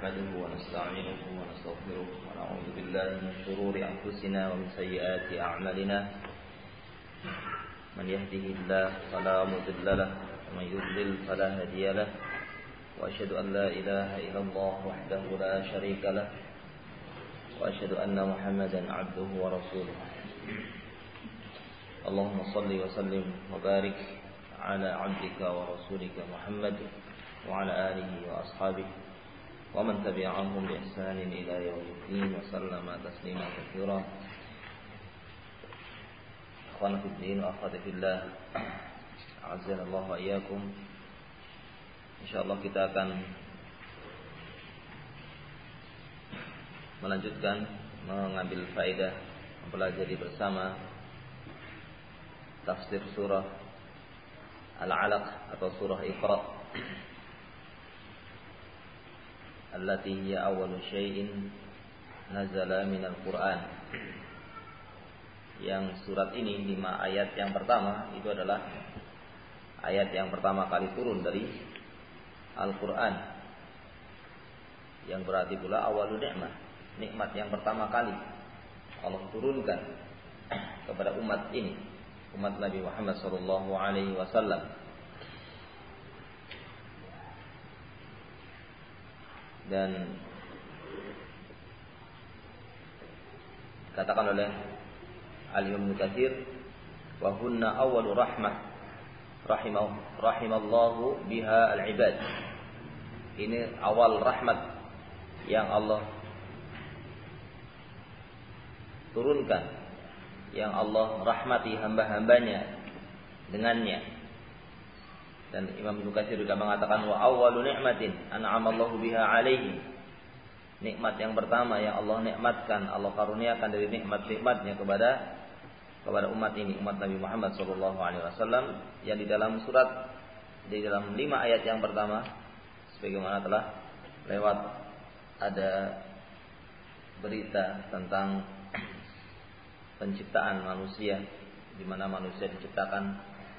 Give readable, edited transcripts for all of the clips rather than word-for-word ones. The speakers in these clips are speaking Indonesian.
نحمده ونستعينه ونستغفره ونعوذ بالله من شرور أنفسنا ومن سيئات أعمالنا من يهده الله فلا مضل له ومن يضلل فلا هادي له وأشهد أن لا إله إلا الله وحده لا شريك له وأشهد أن محمدا عبده ورسوله اللهم صل وسلم وبارك على عبدك ورسولك محمد وعلى آله وأصحابه ومن تبعهم بإحسان إلى يوم الدين وسلم تسليما كثيرا. أخوانا في الدين وأخواتي في الله أعزنا الله وإياكم. InsyaAllah kita akan melanjutkan mengambil faedah mempelajari bersama tafsir surah Al-Alaq atau surah Iqra allati hiya awwalu syai'in nazala minal Qur'an. Yang surat ini 5 ayat yang pertama itu adalah ayat yang pertama kali turun dari Al-Quran, yang berarti pula awalu ni'mah, nikmat yang pertama kali Allah turunkan kepada umat ini, umat Nabi Muhammad sallallahu alaihi wasallam. Dan katakan oleh Al-Imam Ibnu Katsir, wa hunna awwalu rahmah rahimallahu biha al-ibad. Ini awal rahmat yang Allah turunkan, yang Allah rahmati hamba-hambanya dengannya. Dan Imam Ibnu Katsir juga mengatakan wa awwalu ni'matin an'amallahu biha alaihi. Nikmat yang pertama yang Allah nikmatkan, Allah karuniakan dari nikmat-nikmatnya kepada umat ini, umat Nabi Muhammad sallallahu alaihi wasallam, yang di dalam 5 ayat yang pertama sebagaimana telah lewat ada berita tentang penciptaan manusia, di mana manusia diciptakan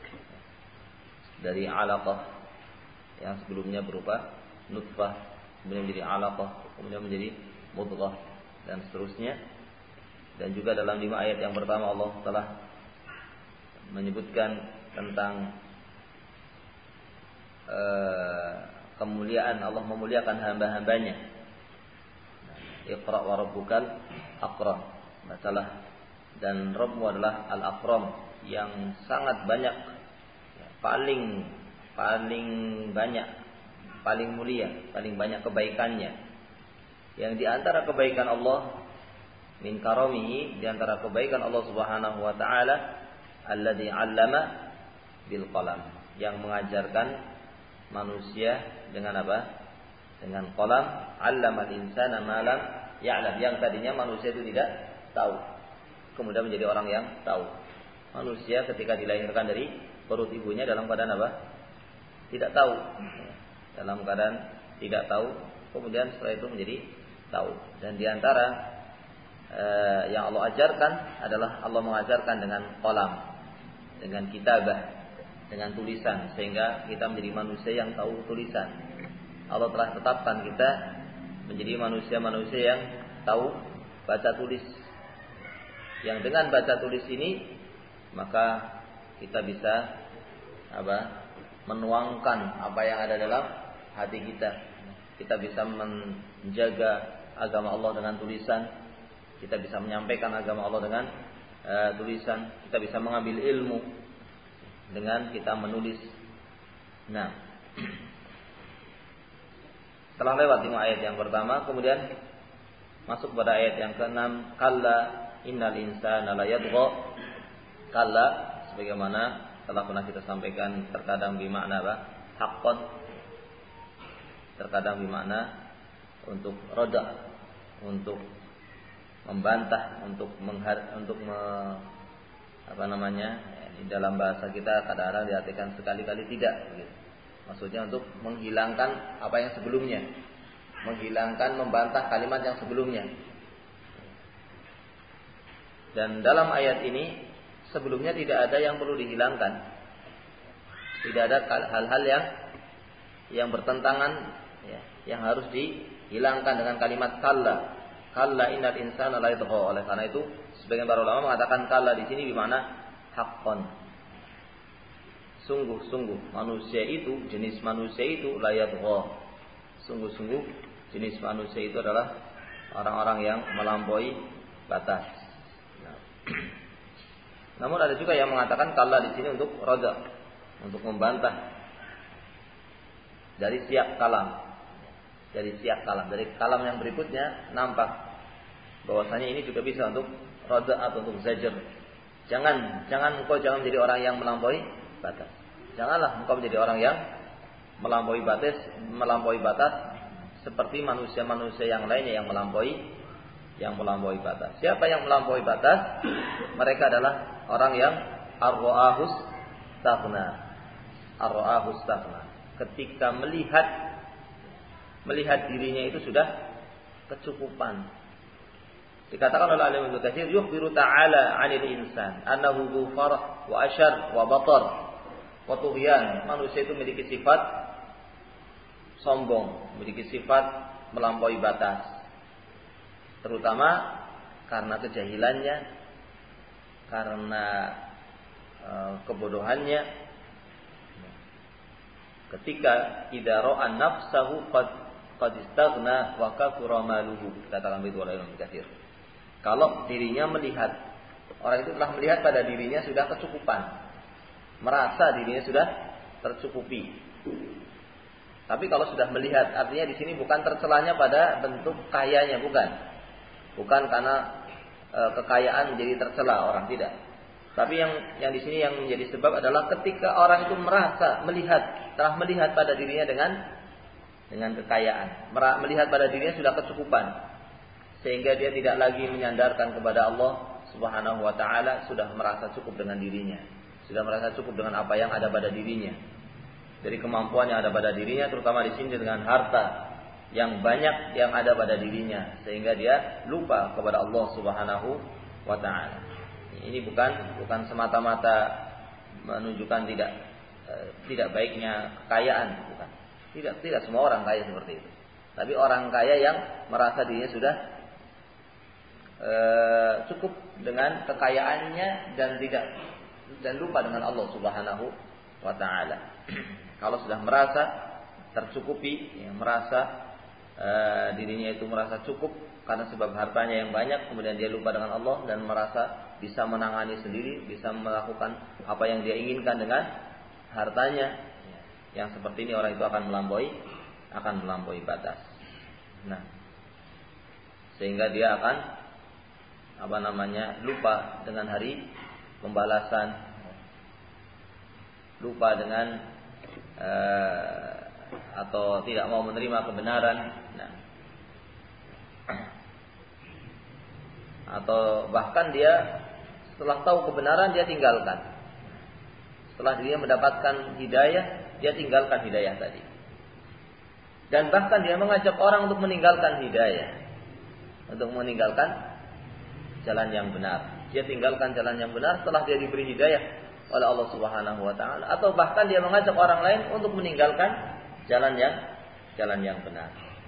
dari alaqah yang sebelumnya berupa nutfah, kemudian menjadi alaqah, kemudian menjadi mudghah dan seterusnya. Dan juga dalam 5 ayat yang pertama Allah telah menyebutkan tentang kemuliaan Allah, memuliakan hamba-hambanya. Iqra wa rabbukal akram, masalah dan Rabbmu adalah al-akram, yang sangat banyak, paling banyak, paling mulia, paling banyak kebaikannya. Yang di antara kebaikan Allah min karamihi, di antara kebaikan Allah Subhanahu wa taala, alladzi 'allama bil qalam, yang mengajarkan manusia dengan apa? Dengan qalam. 'Allamal insana ma lam ya'lam, yang tadinya manusia itu tidak tahu, kemudian menjadi orang yang tahu. Manusia ketika dilahirkan dari perut ibunya dalam keadaan apa? Tidak tahu. Dalam keadaan tidak tahu, kemudian setelah itu menjadi tahu. Dan di antara yang Allah ajarkan adalah Allah mengajarkan dengan qalam, dengan kitabah, dengan tulisan, sehingga kita menjadi manusia yang tahu tulisan. Allah telah tetapkan kita menjadi manusia-manusia yang tahu baca tulis, yang dengan baca tulis ini maka kita bisa menuangkan apa yang ada dalam hati kita. Kita bisa menjaga agama Allah dengan tulisan. Kita bisa menyampaikan agama Allah dengan tulisan. Kita bisa mengambil ilmu dengan kita menulis. Nah, setelah lewat 5 ayat yang pertama, kemudian masuk pada ayat yang ke-6. Kalla innal insana la yadgha. Kalla, sebagaimana telah pernah kita sampaikan, terkadang bermakna apa? Haqqan, terkadang bermakna untuk roda, untuk membantah, di dalam bahasa kita kadang-kadang diartikan sekali-kali tidak, gitu. Maksudnya untuk menghilangkan apa yang sebelumnya, membantah kalimat yang sebelumnya. Dan dalam ayat ini sebelumnya tidak ada yang perlu dihilangkan, tidak ada hal-hal yang bertentangan yang harus dihilangkan dengan kalimat kalla. Kalla innal insana la yatgha. Oleh karena itu sebagian para ulama mengatakan kalla di sini bermakna haqqan. Sungguh-sungguh manusia itu, jenis manusia itu la yatgha. Sungguh-sungguh jenis manusia itu adalah orang-orang yang melampaui batas. Namun ada juga yang mengatakan kalla di sini untuk radha, untuk membantah dari siyak kalam. Dari siyak kalam, dari kalam yang berikutnya nampak bahwasanya ini juga bisa untuk radha atau untuk zajr. Jangan menjadi orang yang melampaui batas. Janganlah engkau menjadi orang yang melampaui batas seperti manusia-manusia yang lainnya yang melampaui batas. Siapa yang melampaui batas? Mereka adalah orang yang ar-ra'ahus staghna. Ketika melihat dirinya itu sudah kecukupan. Dikatakan oleh Al-Imam Ibnu Katsir, yukhbiru ta'ala 'anil insan annahu dzu farah wa ashar wa batar wa tughyan. Manusia itu memiliki sifat sombong, memiliki sifat melampaui batas. Terutama karena kejahilannya, karena kebodohannya. Ketika idza ra'a nafsahu qad istaghna wa kathura maluhu, katakan begitu oleh Imam Katsir. Kalau dirinya melihat, orang itu telah melihat pada dirinya sudah kecukupan, merasa dirinya sudah tercukupi. Tapi kalau sudah melihat, artinya di sini bukan tercelanya pada bentuk kayanya, bukan karena kekayaan menjadi tercela orang, tidak. Tapi yang di sini yang menjadi sebab adalah ketika orang itu telah melihat pada dirinya dengan kekayaan, melihat pada dirinya sudah kecukupan, sehingga dia tidak lagi menyandarkan kepada Allah Subhanahu wa taala, sudah merasa cukup dengan dirinya, sudah merasa cukup dengan apa yang ada pada dirinya, dari kemampuan yang ada pada dirinya, terutama di sini dengan harta yang banyak yang ada pada dirinya, sehingga dia lupa kepada Allah Subhanahu wa taala. Ini bukan semata-mata menunjukkan tidak baiknya kekayaan, bukan. Tidak semua orang kaya seperti itu. Tapi orang kaya yang merasa dirinya sudah cukup dengan kekayaannya dan lupa dengan Allah Subhanahu wa taala. Kalau sudah merasa tercukupi, merasa dirinya itu merasa cukup karena sebab hartanya yang banyak, kemudian dia lupa dengan Allah dan merasa bisa menangani sendiri, bisa melakukan apa yang dia inginkan dengan hartanya. Yang seperti ini orang itu akan melampaui batas. Nah, sehingga dia akan lupa dengan hari pembalasan, lupa dengan atau tidak mau menerima kebenaran. Nah, atau bahkan dia setelah tahu kebenaran dia tinggalkan. Setelah dia mendapatkan hidayah, dia tinggalkan hidayah tadi. Dan bahkan dia mengajak orang untuk meninggalkan hidayah, untuk meninggalkan jalan yang benar. Dia tinggalkan jalan yang benar setelah dia diberi hidayah oleh Allah Subhanahu wa taala, atau bahkan dia mengajak orang lain untuk meninggalkan jalan yang benar.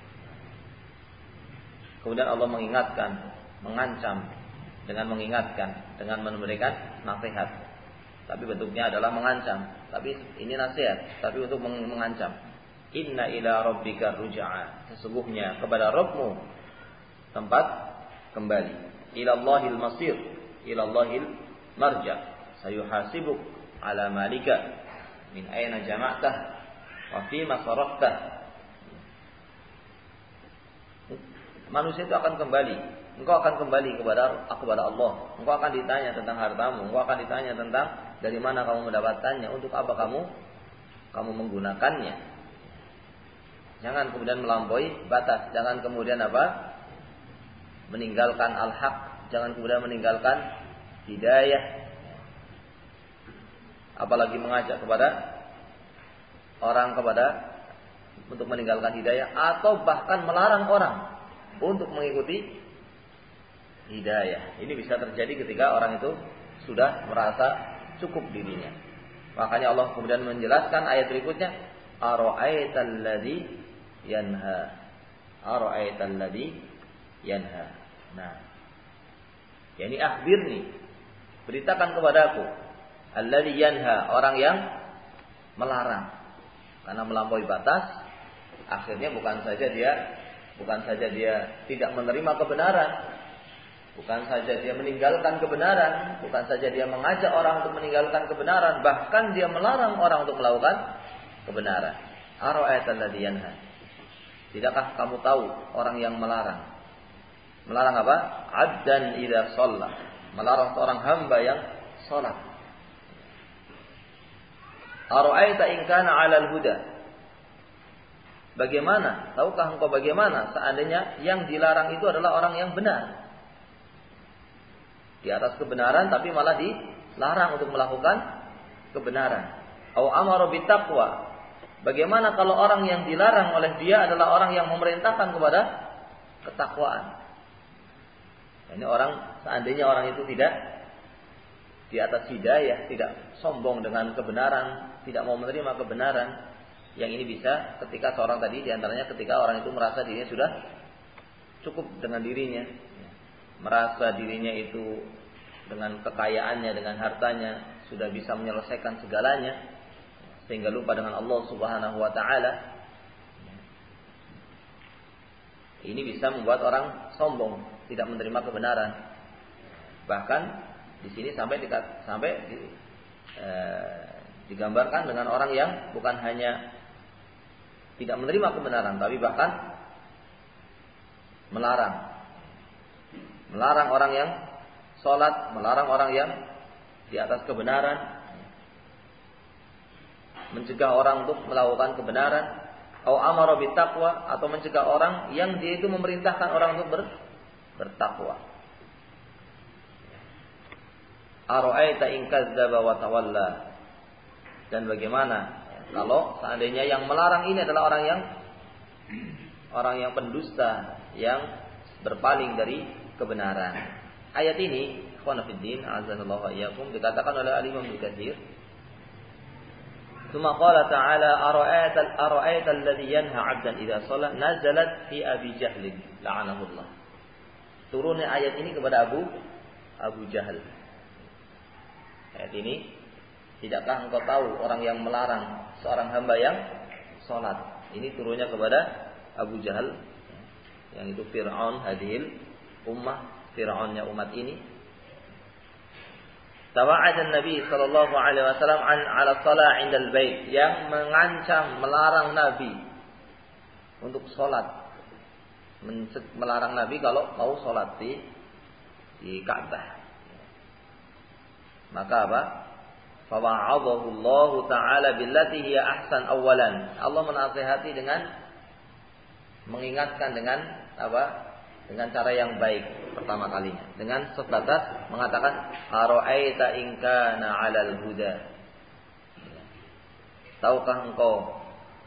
Kemudian Allah mengancam dengan mengingatkan, dengan memberikan nasihat. Tapi bentuknya adalah mengancam. Tapi ini nasihat, tapi untuk mengancam. Inna ila rabbika ruj'a. Sesungguhnya kepada Rabbmu tempat kembali. Ilallahil masir, ilallahil marja. Sayuhasibuk ala malika min aina jama'tah wa fima sarafta. Manusia itu akan kembali. Engkau akan kembali kepada Allah. Engkau akan ditanya tentang hartamu. Engkau akan ditanya tentang dari mana kamu mendapatkannya, untuk apa kamu menggunakannya. Jangan kemudian melampaui batas. Jangan kemudian meninggalkan al-haq. Jangan kemudian meninggalkan hidayah. Apalagi mengajak kepada orang untuk meninggalkan hidayah, atau bahkan melarang orang untuk mengikuti hidayah. Ini bisa terjadi ketika orang itu sudah merasa cukup dirinya. Makanya Allah kemudian menjelaskan ayat berikutnya, ara'aital ladzi yanha. Ara'aital ladzi yanha. Nah, yani akhbirni, beritakan kepadaku, alladzi yanha, orang yang melarang. Karena melampaui batas, akhirnya bukan saja dia tidak menerima kebenaran, bukan saja dia meninggalkan kebenaran, bukan saja dia mengajak orang untuk meninggalkan kebenaran, bahkan dia melarang orang untuk melakukan kebenaran. Ara'aital ladzi yanha. Tidakkah kamu tahu orang yang melarang? Melarang apa? Abdan idza shalla. Melarang seorang hamba yang salat. Ara'aita in kana 'alal huda. Bagaimana? Tahukah engkau bagaimana seandainya yang dilarang itu adalah orang yang benar? Di atas kebenaran tapi malah dilarang untuk melakukan kebenaran. Au amara bittaqwa. Bagaimana kalau orang yang dilarang oleh dia adalah orang yang memerintahkan kepada ketakwaan? Ini orang, seandainya orang itu tidak di atas hidayah, tidak sombong dengan kebenaran, tidak mau menerima kebenaran, yang ini bisa ketika seorang tadi, diantaranya ketika orang itu merasa dirinya sudah cukup dengan dirinya, merasa dirinya itu dengan kekayaannya, dengan hartanya sudah bisa menyelesaikan segalanya, sehingga lupa dengan Allah Subhanahu wa taala. Ini bisa membuat orang sombong, tidak menerima kebenaran. Bahkan di sini digambarkan dengan orang yang bukan hanya tidak menerima kebenaran, tapi bahkan melarang orang yang sholat, melarang orang yang di atas kebenaran, mencegah orang untuk melakukan kebenaran, atau amara bittaqwa, atau mencegah orang yang dia itu memerintahkan orang untuk bertakwa. Ara'aita in kadzdzaba wa tawalla. Dan bagaimana kalau seandainya yang melarang ini adalah orang yang pendusta, yang berpaling dari kebenaran. Ayat ini, ikhwan fillah, azanallahu wa iyyakum, dikatakan oleh Al-Imam Ibnu Katsir. Tsumma qala ta'ala ara'aita alladhi yanha 'abdan idza shalla, nazalat fi Abi Jahl la'anahullah. Turunnya ayat ini kepada Abu Jahal. Ayat ini, tidakkah engkau tahu orang yang melarang seorang hamba yang salat? Ini turunnya kepada Abu Jahal, yang itu Fir'aun hadhil ummah, Fir'aunnya umat ini. Tawa'ad Nabi sallallahu alaihi wasallam ala shalah 'indal bait, yang mengancam, melarang Nabi untuk salat. Melarang Nabi kalau mau salat di Ka'bah. Maka apa? Fa wa'adahu Allah taala billati hiya ahsan awalan. Allah menasihati dengan mengingatkan dengan apa? Dengan cara yang baik pertama kalinya, dengan sebatas mengatakan ara'aita in kana 'alal huda. Tahukah engkau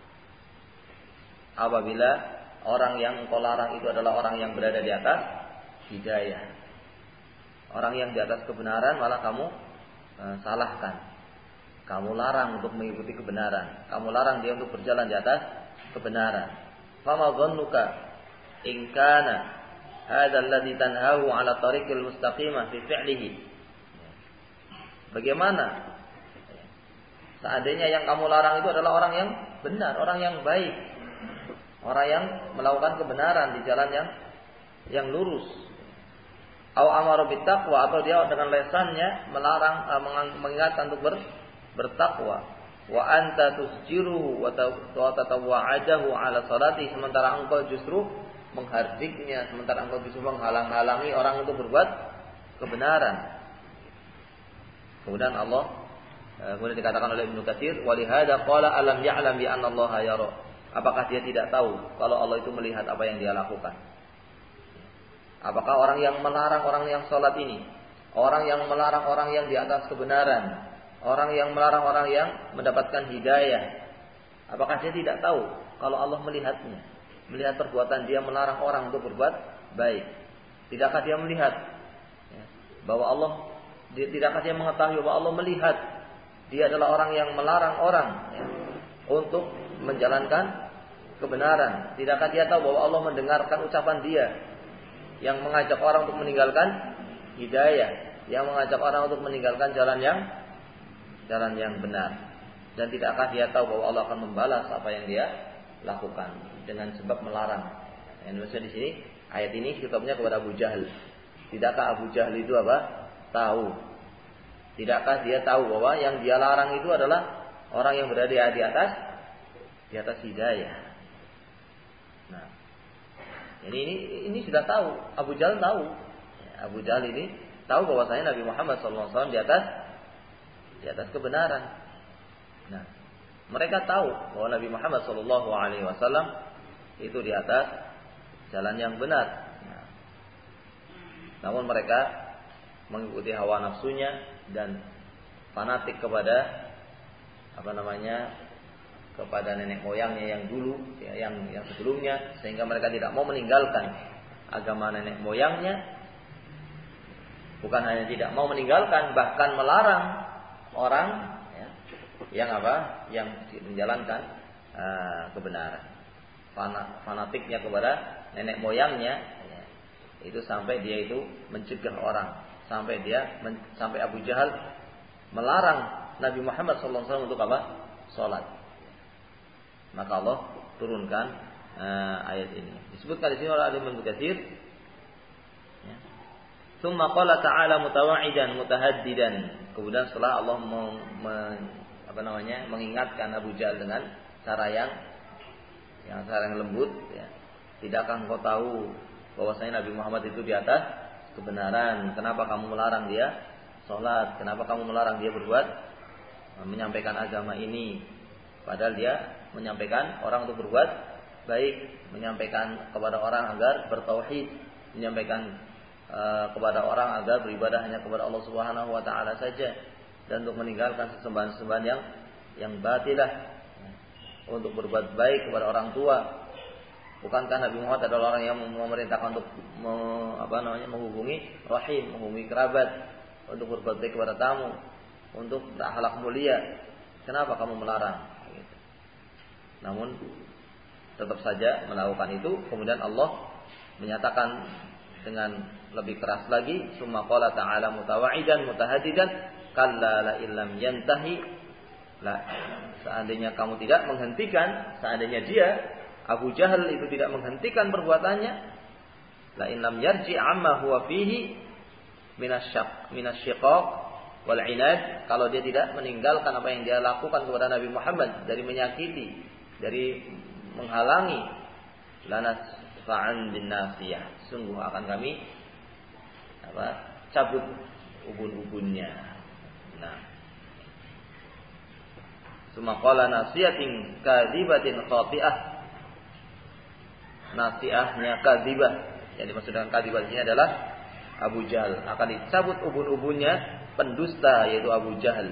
apabila orang yang engkau larang itu adalah orang yang berada di atas hidayah. Orang yang di atas kebenaran malah kamu salahkan. Kamu larang untuk mengikuti kebenaran. Kamu larang dia untuk berjalan di atas kebenaran. Fama dhannuka in kana hadzal ladzi tanhahu 'ala tariqil mustaqimah fi fi'lihi. Bagaimana seandainya yang kamu larang itu adalah orang yang benar, orang yang baik, orang yang melakukan kebenaran di jalan yang lurus. Au amara bittaqwa, atau dia dengan lesannya melarang, mengingatkan untuk bertakwa. Wa anta tusjiruhu wa tatawa'adahu 'ala salati, sementara engkau justru menghardiknya, sementara engkau justru menghalang-halangi orang untuk berbuat kebenaran. Kemudian dikatakan oleh Ibnu Katsir, walihada qala alam ya'lam bi anna Allah yara. Apakah dia tidak tahu kalau Allah itu melihat apa yang dia lakukan? Apakah orang yang melarang orang yang salat ini, orang yang melarang orang yang di atas kebenaran, orang yang melarang orang yang mendapatkan hidayah, apakah dia tidak tahu kalau Allah melihatnya? Melihat perbuatan dia melarang orang untuk berbuat baik. Tidakkah dia melihat bahwa Allah, tidakkah dia mengetahui bahwa Allah melihat dia adalah orang yang melarang orang untuk menjalankan kebenaran? Tidakkah dia tahu bahwa Allah mendengarkan ucapan dia yang mengajak orang untuk meninggalkan hidayah, yang mengajak orang untuk meninggalkan jalan yang benar? Dan tidakkah dia tahu bahwa Allah akan membalas apa yang dia lakukan dengan sebab melarang? Yang maksud di sini ayat ini kitabnya kepada Abu Jahal. Tidakkah Abu Jahal itu apa? Tahu. Tidakkah dia tahu bahwa yang dia larang itu adalah orang yang berada di atas hidayah? Nah, ini sudah tahu. Abu Jahal tahu. Abu Jahal ini tahu bahwasanya Nabi Muhammad SAW di atas kebenaran. Nah, mereka tahu bahwa Nabi Muhammad SAW itu di atas jalan yang benar. Nah, namun mereka mengikuti hawa nafsunya dan fanatik kepada kepada nenek moyangnya yang dulu, yang sebelumnya, sehingga mereka tidak mau meninggalkan agama nenek moyangnya. Bukan hanya tidak mau meninggalkan, bahkan melarang orang yang menjalankan kebenaran. Fanatiknya kepada nenek moyangnya itu sampai dia itu mencegah orang, sampai Abu Jahal melarang Nabi Muhammad SAW untuk apa? Salat. Maka Allah turunkan ayat ini. Disebutkan di sini oleh Ibnu Katsir. Tsumma qala ta'ala mutawa'idan mutahaddidan. Kemudian setelah Allah mengingatkan Abu Jahal dengan cara yang lembut, ya. Tidakkah engkau tahu bahwasanya Nabi Muhammad itu di atas kebenaran? Kenapa kamu melarang dia salat? Kenapa kamu melarang dia menyampaikan agama ini? Padahal dia menyampaikan orang untuk berbuat baik, menyampaikan kepada orang agar bertauhid, menyampaikan kepada orang agar beribadah hanya kepada Allah Subhanahu wa taala saja, dan untuk meninggalkan sesembahan-sesembahan yang batilah, untuk berbuat baik kepada orang tua. Bukankah Nabi Muhammad adalah orang yang memerintahkan untuk menghubungi rahim, menghubungi kerabat, untuk berbuat baik kepada tamu, untuk berakhlak mulia? Kenapa kamu melarang? Gitu. Namun tetap saja melakukan itu. Kemudian Allah menyatakan dengan lebih keras lagi, summa qala ta'ala mutawa'idan mutahaddidan kalla la illam yantahi, seandainya kamu tidak menghentikan, seandainya dia Abu Jahal itu tidak menghentikan perbuatannya, la in lam yarji amma huwa fihi minasyiqaq wal inad, kalau dia tidak meninggalkan apa yang dia lakukan kepada Nabi Muhammad dari menyakiti, dari menghalangi, lanas fa'an bin nasiyah, sungguh akan kami cabut ubun-ubunnya. Nah, summa qala nasiyatin kadzibatin khati'ah, nasiahnya kadzibah, yang dimaksud dengan kadzibah ini adalah Abu Jahal, akan dicabut ubun-ubunnya pendusta, yaitu Abu Jahal.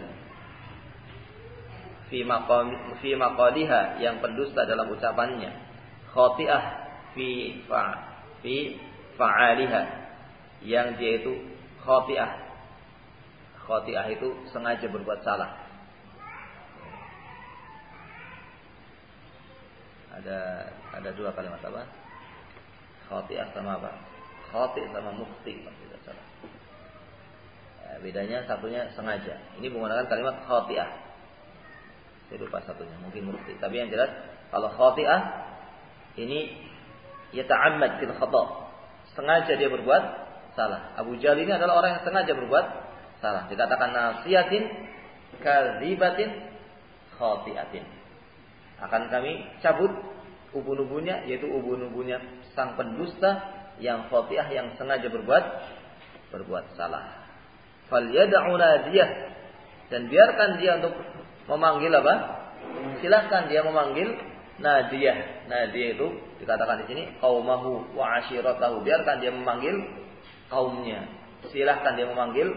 Fi maqaliha, yang pendusta dalam ucapannya. Khati'ah fi fa'aliha, yang dia itu khati'ah. Khati'ah itu sengaja berbuat salah. Ada dua kalimat apa? Khati'ah sama apa? Khati' sama mukhti, tidak salah. Bedanya satunya sengaja. Ini menggunakan kalimat khati'ah. Saya lupa satunya, mungkin mukhti. Tapi yang jelas kalau khati'ah ini yata'ammad fil khata'. Sengaja dia berbuat salah. Abu Jahal ini adalah orang yang sengaja berbuat salah. Dikatakan nasiyatin kadzibatin khati'atin. Akan kami cabut ubun-ubunnya, yaitu ubun-ubunnya sang pendusta yang khati'ah, yang sengaja berbuat salah. Falyad'u nadiyah, dan biarkan dia untuk memanggil apa? Silahkan dia memanggil nadiyah. Nadiyah itu dikatakan di sini qaumahu wa ashiratahu. Biarkan dia memanggil kaumnya. Silahkan dia memanggil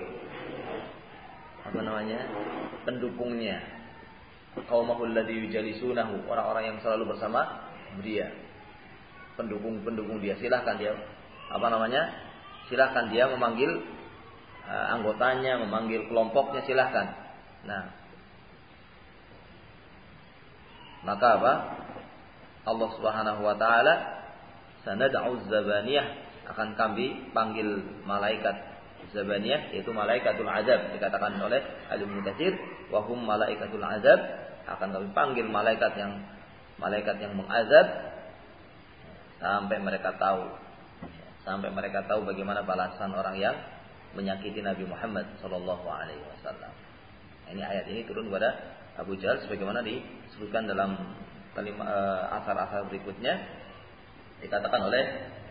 pendukungnya. Qaumahu alladzi yujalisunahu, orang-orang yang selalu bersama dia. Pendukung dia. Silahkan dia silahkan dia memanggil anggotanya, memanggil kelompoknya, silahkan. Nah, maka apa? Allah Subhanahu wa taala, sanad'u zabaniyah, akan kami panggil malaikat zabaniyah, yaitu malaikatul azab, dikatakan oleh Ibnu Katsir, wa hum malaikatul azab, akan kami panggil malaikat yang mengazab sampai mereka tahu bagaimana balasan orang yang menyakiti Nabi Muhammad sallallahu alaihi wasallam. Ini ayat ini turun kepada Abu Jahal sebagaimana disebutkan dalam asar-asar berikutnya, dikatakan oleh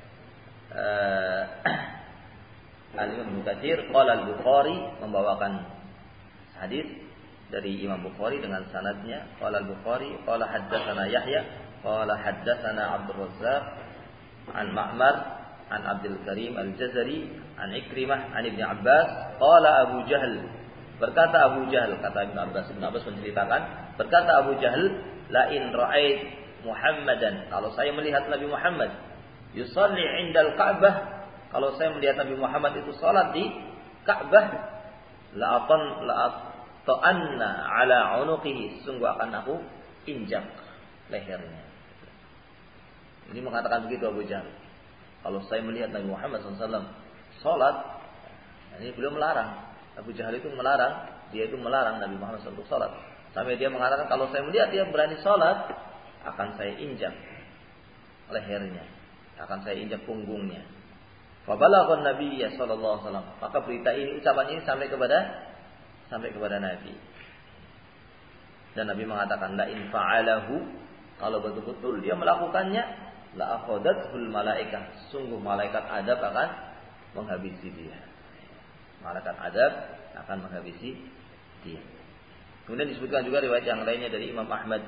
Al-Imam Ibnu Katsir, qala Al-Bukhari, membawakan hadis dari Imam Bukhari dengan sanadnya, qala Al-Bukhari qala haddatsana Yahya qala haddatsana Abdul Razzaq an Ma'mar an Abdul Karim Al-Jazari an Ikrimah an Ibnu Abbas qala Abu Jahal, berkata Abu Jahal, kata Ibnu Abbas menceritakan, berkata Abu Jahal, la in ra'ait Muhammadan, kalau saya melihat Nabi Muhammad, yusalli 'indal Ka'bah, kalau saya melihat Nabi Muhammad itu salat di Ka'bah, ta'anna 'ala 'unuqihi, sungguh akan aku injak lehernya. Ini mengatakan begitu Abu Jahal. Kalau saya melihat Nabi Muhammad SAW salat, ini beliau melarang. Abu Jahal itu melarang, dia itu melarang Nabi Muhammad SAW salat. Sampai dia mengatakan, kalau saya melihat dia berani salat, akan saya injak lehernya, akan saya injak punggungnya. Fabalaghan Nabi sallallahu alaihi wasallam, maka berita ini, ucapan ini sampai kepada Nabi. Dan Nabi mengatakan, la in fa'alahu, kalau betul-betul dia melakukannya, la akhadathul malaikah, sungguh malaikat adab akan menghabisi dia. Malaikat adab akan menghabisi dia. Kemudian disebutkan juga riwayat yang lainnya dari Imam Ahmad,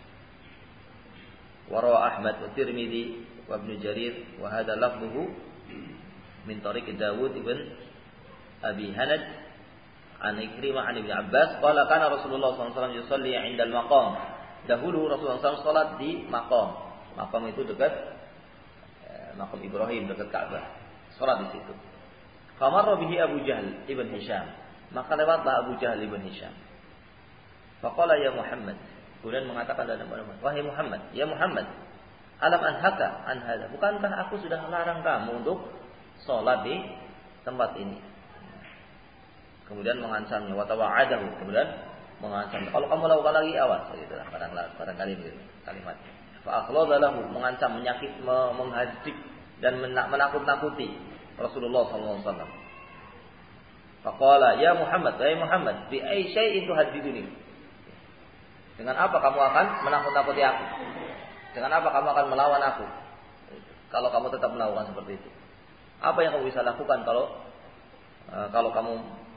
wa rawa Ahmad wa Tirmidzi wa Ibnu Jarir, wa hadha lafdhuhu min tariq Dawud ibn Abi Hanad an Ikrimah an Ibnu Abbas qala kana Rasulullah SAW yusalli 'inda al-maqam. Dahulu Rasulullah SAW salat di maqam. Maqam itu dekat maqam Ibrahim, dekat Ka'bah. Salat di situ. Famarra bihi Abu Jahl ibn Hisham. Maka lewatlah Abu Jahl ibn Hisham. Faqala ya Muhammad. Kemudian mengatakan kepada Muhammad, wahai Muhammad, ya Muhammad, alam anhaka an hadza. Bukankah aku sudah melarang kamu untuk salat di tempat ini? Kemudian mengancamnya, wa tawa'adahu, kemudian mengancam, kalau kamu lakukan lagi awas, gitulah barangkali begitu kalimatnya. Fa akhlada lahu, mengancam, menyakit, menghadik dan menakut-nakuti Rasulullah sallallahu alaihi wasallam. Faqala ya Muhammad, wahai Muhammad, bi ayyi syai'in tuhaddiduni? Dengan apa kamu akan menakut-nakuti aku? Dengan apa kamu akan melawan aku? Kalau kamu tetap melakukan seperti itu, apa yang kamu bisa lakukan kalau kamu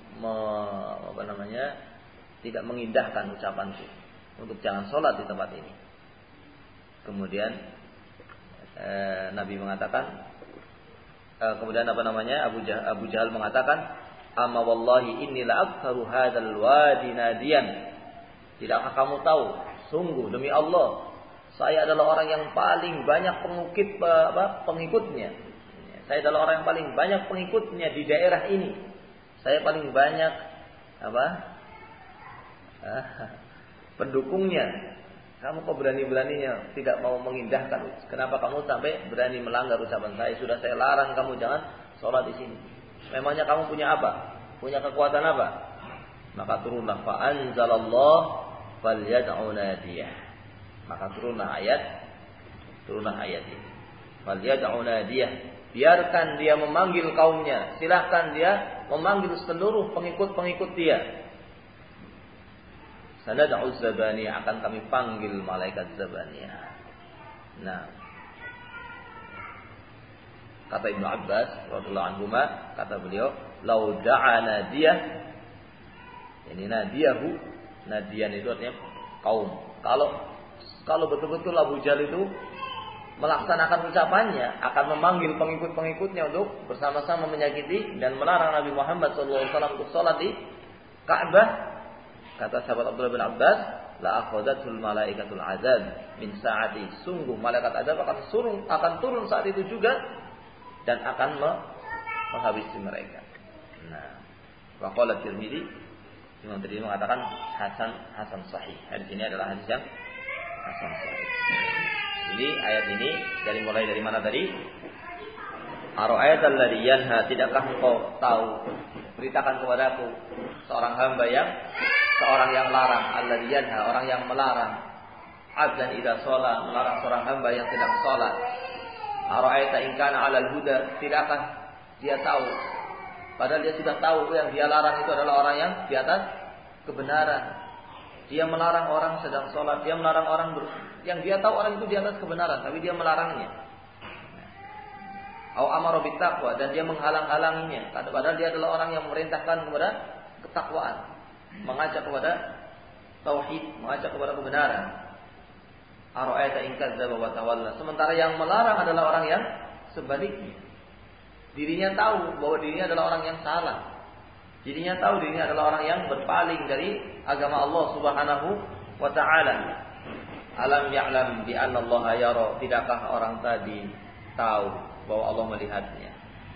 tidak mengindahkan ucapanku untuk jangan sholat di tempat ini? Kemudian Nabi mengatakan, kemudian Abu Jahal mengatakan, amma wallahi inni la aktsaru hadzal wadi nadiyan. Tidakkah kamu tahu, sungguh demi Allah, saya adalah orang yang paling banyak pengikutnya. Saya adalah orang yang paling banyak pengikutnya di daerah ini. Saya paling banyak pendukungnya. Kamu kok berani-beraninya tidak mau mengindahkan? Kenapa kamu sampai berani melanggar ucapan saya? Sudah saya larang kamu jangan sholat di sini. Memangnya kamu punya apa? Punya kekuatan apa? Maka turunlah fa anzalallah falyad'u nadiyah. Maka turunlah ayat ini. Falyad'u nadiyah. Biarkan dia memanggil kaumnya. Silahkan dia memanggil seluruh pengikut-pengikut dia. Sanad'u zabaniyah, akan kami panggil malaikat zabaniyah. Nah, kata Ibnu Abbas radhiyallahu anhu, kata beliau, lau da'a nadiyah, ini nadiyahu, nadiyan itu artinya kaum. Kalau betul-betul Abu Jahal itu melaksanakan ucapannya, akan memanggil pengikut-pengikutnya untuk bersama-sama menyakiti dan melarang Nabi Muhammad SAW untuk sholat di Ka'bah. Kata sahabat Abdullah bin Abbas, la akhadatul malaikatul azab min sa'ati. Sungguh malaikat azab akan turun saat itu juga dan akan menghabisi mereka. Nah, wa qala Tirmidzi, Imam Tirmidzi mengatakan hasan sahih. Hadis ini adalah hadis yang hasan sahih. Jadi ayat ini mulai dari mana tadi? Ara'aital ladzi yanha, tidakkah engkau tahu, beritakan kepadaku seorang hamba seorang yang larang, alladzi yanha, orang yang melarang, abdan idza shalah, melarang seorang hamba yang sedang salat. Ara'aita in kana 'alal huda, tidakkah dia tahu, padahal dia sudah tahu yang dia larang itu adalah orang yang di atas kebenaran. Dia melarang orang sedang sholat, dia melarang orang yang dia tahu orang itu di atas kebenaran, tapi dia melarangnya. Au amara bittaqwa, dan dia menghalang-halanginya, padahal dia adalah orang yang memerintahkan kepada ketakwaan, mengajak kepada tauhid, mengajak kepada kebenaran. Ara'aita in kadzdzaba wa tawalla, sementara yang melarang adalah orang yang sebaliknya. Dirinya tahu bahwa dirinya adalah orang yang salah. Dirinya tahu dirinya adalah orang yang berpaling dari agama Allah Subhanahu wa taala. Alam ya'lam bi anna Allah yara, tidakkah orang tadi tahu bahwa Allah melihatnya.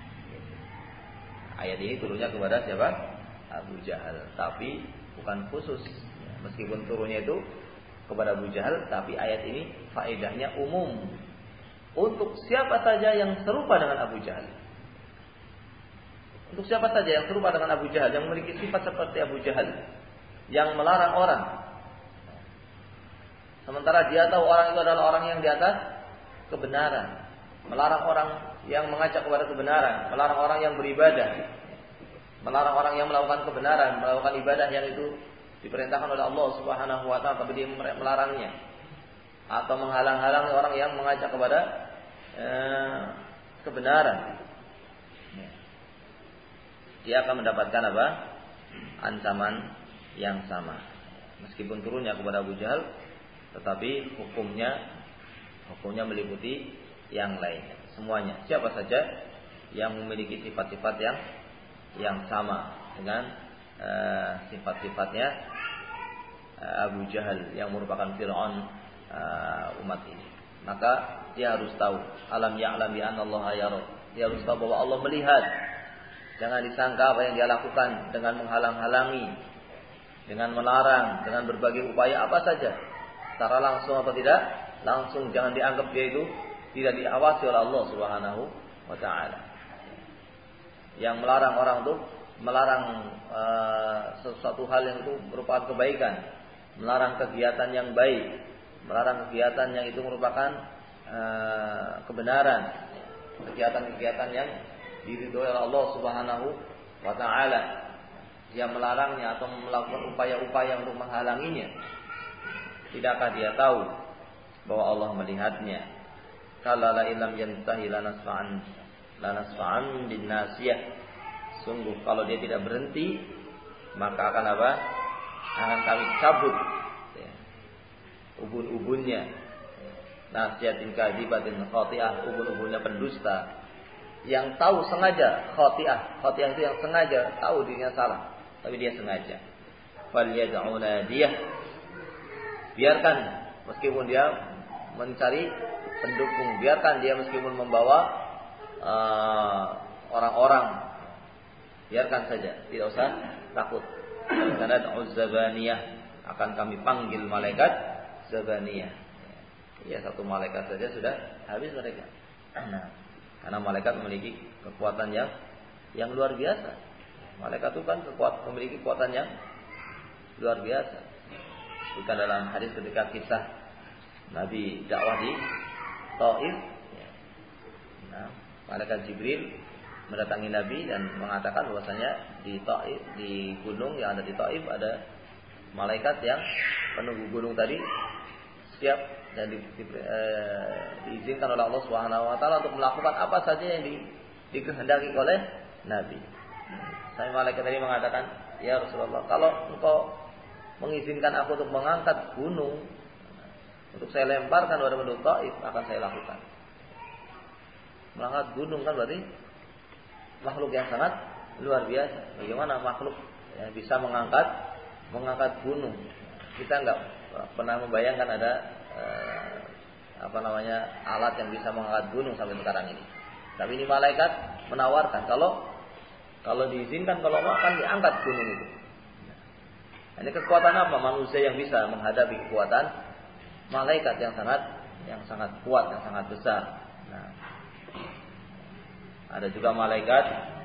Ayat ini turunnya kepada siapa? Abu Jahal, tapi bukan khusus. Meskipun turunnya itu kepada Abu Jahal, tapi ayat ini faedahnya umum untuk siapa saja yang serupa dengan Abu Jahal. Untuk siapa saja yang serupa dengan Abu Jahal, yang memiliki sifat seperti Abu Jahal, yang melarang orang, sementara dia tahu orang itu adalah orang yang di atas kebenaran, melarang orang yang mengajak kepada kebenaran, melarang orang yang beribadah, melarang orang yang melakukan kebenaran, melakukan ibadah yang itu diperintahkan oleh Allah Subhanahu wa taala, tapi dia melarangnya, atau menghalang-halangi orang yang mengajak kepada kebenaran. Dia akan mendapatkan apa? Ancaman yang sama. Meskipun turunnya kepada Abu Jahal, tetapi hukumnya meliputi yang lainnya. Semuanya, siapa saja yang memiliki sifat-sifat yang sama dengan sifat-sifatnya Abu Jahal yang merupakan Fir'aun umat ini, maka dia harus tahu, alam ya'lam bi anna Allah yara, dia harus tahu bahwa Allah melihat. Jangan disangka apa yang dia lakukan dengan menghalang-halangi, dengan melarang, dengan berbagai upaya apa saja, secara langsung atau tidak langsung, jangan dianggap dia itu tidak diawasi oleh Allah Subhanahu wa taala. Yang melarang orang itu melarang sesuatu hal yang itu merupakan kebaikan, melarang kegiatan yang baik, melarang kegiatan yang itu merupakan kebenaran, kegiatan-kegiatan yang diridhoi oleh Allah Subhanahu wa taala. Dia melarangnya atau melakukan upaya-upaya untuk menghalanginya, tidakkah dia tahu bahwa Allah melihatnya? Kalla la illam yantahi lanasfa'an bin nasiyah. Sungguh kalau dia tidak berhenti, maka akan apa? Akan kami cabut ubun-ubunnya. Nasiyatin kadzibatin khati'ah, ubun-ubunnya pendusta yang tahu sengaja, khati'ah itu yang sengaja tahu dirinya salah, tapi dia sengaja. Falyad'u nadiyah, biarkan meskipun dia mencari pendukung, biarkan dia meskipun membawa orang-orang, biarkan saja, tidak usah takut. Karena Zabaniyah, akan kami panggil malaikat Zabaniyah. Ya, satu malaikat saja sudah habis mereka. Nah, karena malaikat memiliki kekuatan yang luar biasa. Malaikat itu kan memiliki kekuatan yang luar biasa. Bukan dalam hadis ketika kisah Nabi dakwah di Taif, nah, malaikat Jibril mendatangi Nabi dan mengatakan bahwasanya di Taif, di gunung yang ada di Taif ada malaikat yang penunggu gunung tadi siap dan diizinkan oleh Allah Subhanahu wa taala untuk melakukan apa saja yang dikehendaki oleh Nabi. Saya malaikat tadi mengatakan, "Ya Rasulullah, kalau engkau mengizinkan aku untuk mengangkat gunung, untuk saya lemparkan pada penduduk Taif, akan saya lakukan." Mengangkat gunung kan berarti makhluk yang sangat luar biasa. Bagaimana makhluk yang bisa mengangkat gunung? Kita enggak pernah membayangkan ada alat yang bisa mengangkat gunung sampai sekarang ini. Tapi ini malaikat menawarkan kalau diizinkan, kalau mau akan diangkat gunung itu. Ini kekuatan apa manusia yang bisa menghadapi kekuatan malaikat yang sangat yang sangat kuat, yang sangat besar. Nah, ada juga malaikat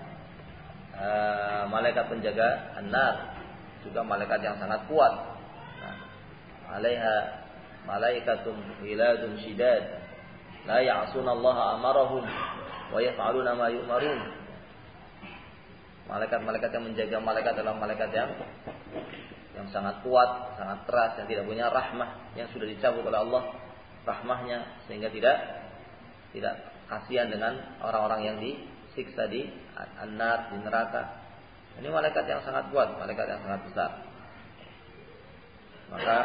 penjaga an-nar, juga malaikat yang sangat kuat. Nah, alaiha malaikatun ghiladun shidad la ya'sunallaha amarahum wa yaf'aluna ma yu'marun. Malaikat-malaikat yang menjaga malaikat adalah malaikat yang sangat kuat, sangat keras, yang tidak punya rahmah, yang sudah dicabut oleh Allah rahmahnya, sehingga tidak kasihan dengan orang-orang yang disiksa di an-nar, di neraka. Ini malaikat yang sangat kuat, malaikat yang sangat besar. Maka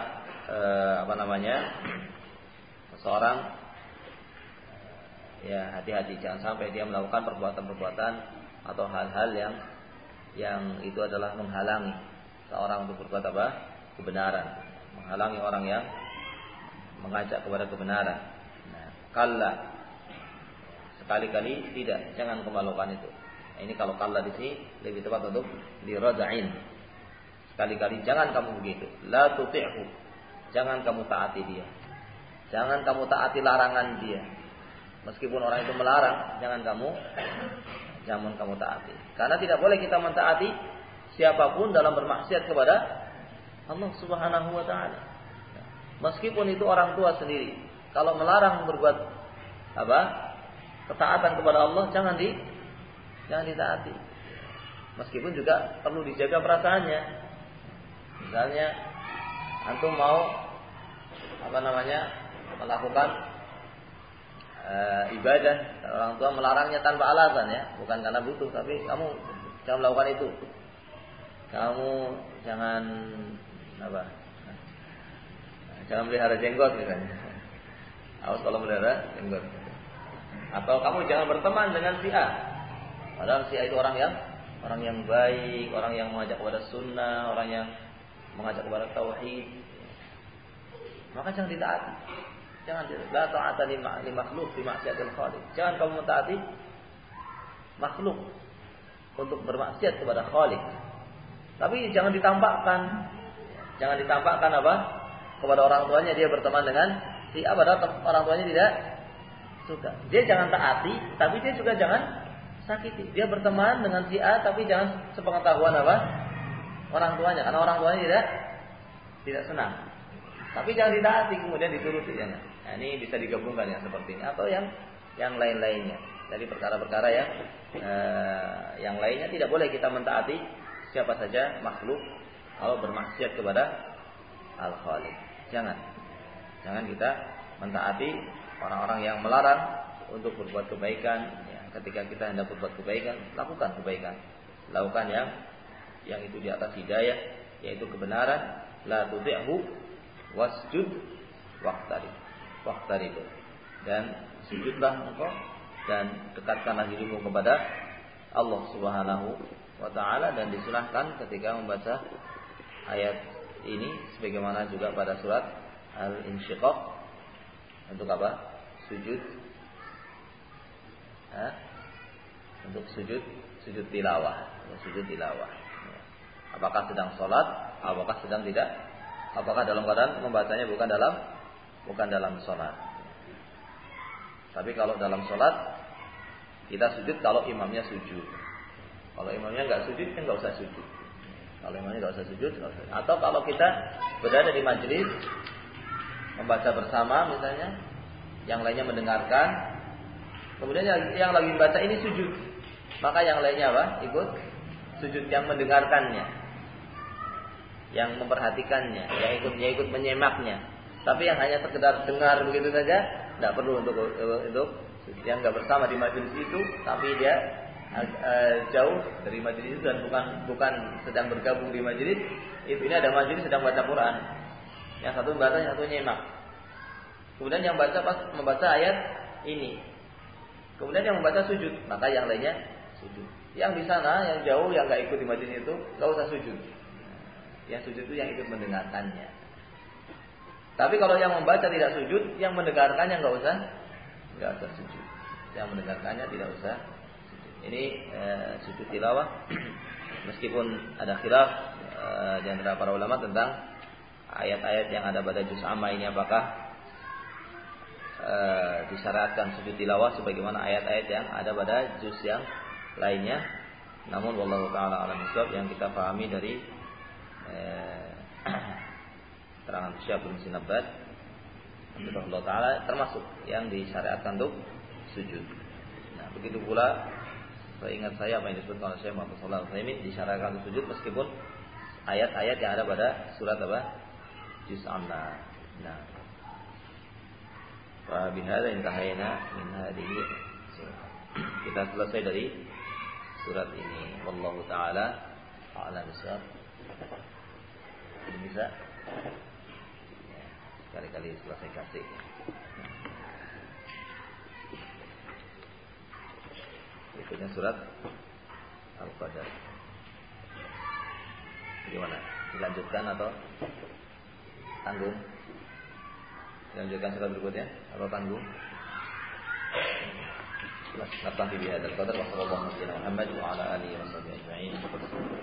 seseorang ya hati-hati, jangan sampai dia melakukan perbuatan-perbuatan atau hal-hal yang itu adalah menghalangi seorang untuk berbuat kebenaran, menghalangi orang yang mengajak kepada kebenaran. Nah, kalla, sekali-kali tidak, jangan kamu lakukan itu. Nah, ini kalau kalla di sini lebih tepat untuk dirada'in. Sekali-kali jangan kamu begitu. La tuti'hu, jangan kamu taati dia. Jangan kamu taati larangan dia. Meskipun orang itu melarang, jangan kamu taati. Karena tidak boleh kita mentaati siapapun dalam bermaksiat kepada Allah Subhanahu wa taala. Meskipun itu orang tua sendiri, kalau melarang berbuat ketaatan kepada Allah, jangan ditaati. Meskipun juga perlu dijaga perasaannya. Misalnya antum mau melakukan ibadah, orang tua melarangnya tanpa alasan ya, bukan karena butuh, tapi kamu jangan melakukan itu. Kamu jangan jangan melihara jenggot misalnya. Awas kalau melihara jenggot. Atau kamu jangan berteman dengan si A. Padahal si A itu orang yang baik, orang yang mengajak kepada sunnah, orang yang mengajak kepada tauhid. Maka jangan ditaati. Jangan, la ta'ata li makhluk fi ma'siyatil khaliq. Jangan kamu mentaati makhluk untuk bermaksiat kepada Khaliq. Tapi jangan ditampakkan. Jangan ditampakkan kepada orang tuanya dia berteman dengan si A, padahal orang tuanya tidak suka. Dia jangan taati, tapi dia juga jangan sakiti. Dia berteman dengan si A, tapi jangan sepengetahuan orang tuanya, karena orang tuanya tidak senang. Tapi jangan ditaati, kemudian dituruti, jangan. Nah, ini bisa digabungkan yang seperti ini atau yang lain-lainnya. Jadi perkara-perkara yang lainnya tidak boleh kita mentaati siapa saja makhluk kalau bermaksiat kepada Al-Khaliq. Jangan kita mentaati orang-orang yang melarang untuk berbuat kebaikan. Ya, ketika kita hendak berbuat kebaikan, lakukan kebaikan. Lakukan yang itu di atas hidayah, yaitu kebenaran. La tuti'hu wasjud waqtarib. Dan sujudlah engkau dan dekatkanlah dirimu kepada Allah Subhanahu wa taala, dan disunahkan ketika membaca ayat ini sebagaimana juga pada surat Al-Insyiqaq untuk sujud. Untuk sujud tilawah. Apakah sedang sholat, apakah sedang tidak, apakah dalam keadaan membacanya bukan dalam sholat. Tapi kalau dalam sholat kita sujud kalau imamnya sujud. Kalau imamnya nggak sujud kan nggak usah sujud. Kalau imamnya nggak usah sujud, atau kalau kita berada di majelis membaca bersama misalnya, yang lainnya mendengarkan, kemudian yang lagi membaca ini sujud, maka yang lainnya ikut sujud, yang mendengarkannya, yang memperhatikannya, yang ikut menyemaknya. Tapi yang hanya sekedar dengar begitu saja, tidak perlu untuk yang nggak bersama di majelis itu, tapi dia jauh dari majelis itu dan bukan sedang bergabung di majelis itu. Ini ada majelis sedang baca Quran, yang satu membaca, yang satu nyemak. Kemudian yang baca pas membaca ayat ini, kemudian yang membaca sujud, maka yang lainnya sujud. Yang di sana, yang jauh, yang nggak ikut di majelis itu, nggak usah sujud. Yang sujud itu yang ikut mendengarkannya. Tapi kalau yang membaca tidak sujud, yang mendengarkannya nggak usah sujud. Yang mendengarkannya tidak usah sujud. Ini sujud tilawah. Meskipun ada khilaf di antara para ulama tentang ayat-ayat yang ada pada juz amma ini, apakah disyariatkan sujud tilawah sebagaimana ayat-ayat yang ada pada juz yang lainnya. Namun wallahu taala alam bisawab, yang kita pahami dari keterangan Syekh bin Sinabbad Allah taala termasuk yang disyariatkan untuk sujud. Nah, begitu pula seingat saya apa yang disebutkan oleh Syekh Muhammad sallallahu alaihi wasallam disyariatkan untuk sujud meskipun ayat-ayat yang ada pada surat apa? Juz An-Nas. Nah, wa bihadza intahayna min hadhihi. Kita selesai dari surat ini. Wallahu taala a'lam bissawab. Bisa sekali-kali selesai kasih. Berikutnya surat Al-Qadar. Gimana? Dilanjutkan atau tanggung? Dilanjutkan surat berikutnya atau tanggung? Naktafi bihadzal qadar wa sallallahu alaihi wa sallam Muhammad wa ala alihi wa sahbihi ajma'in.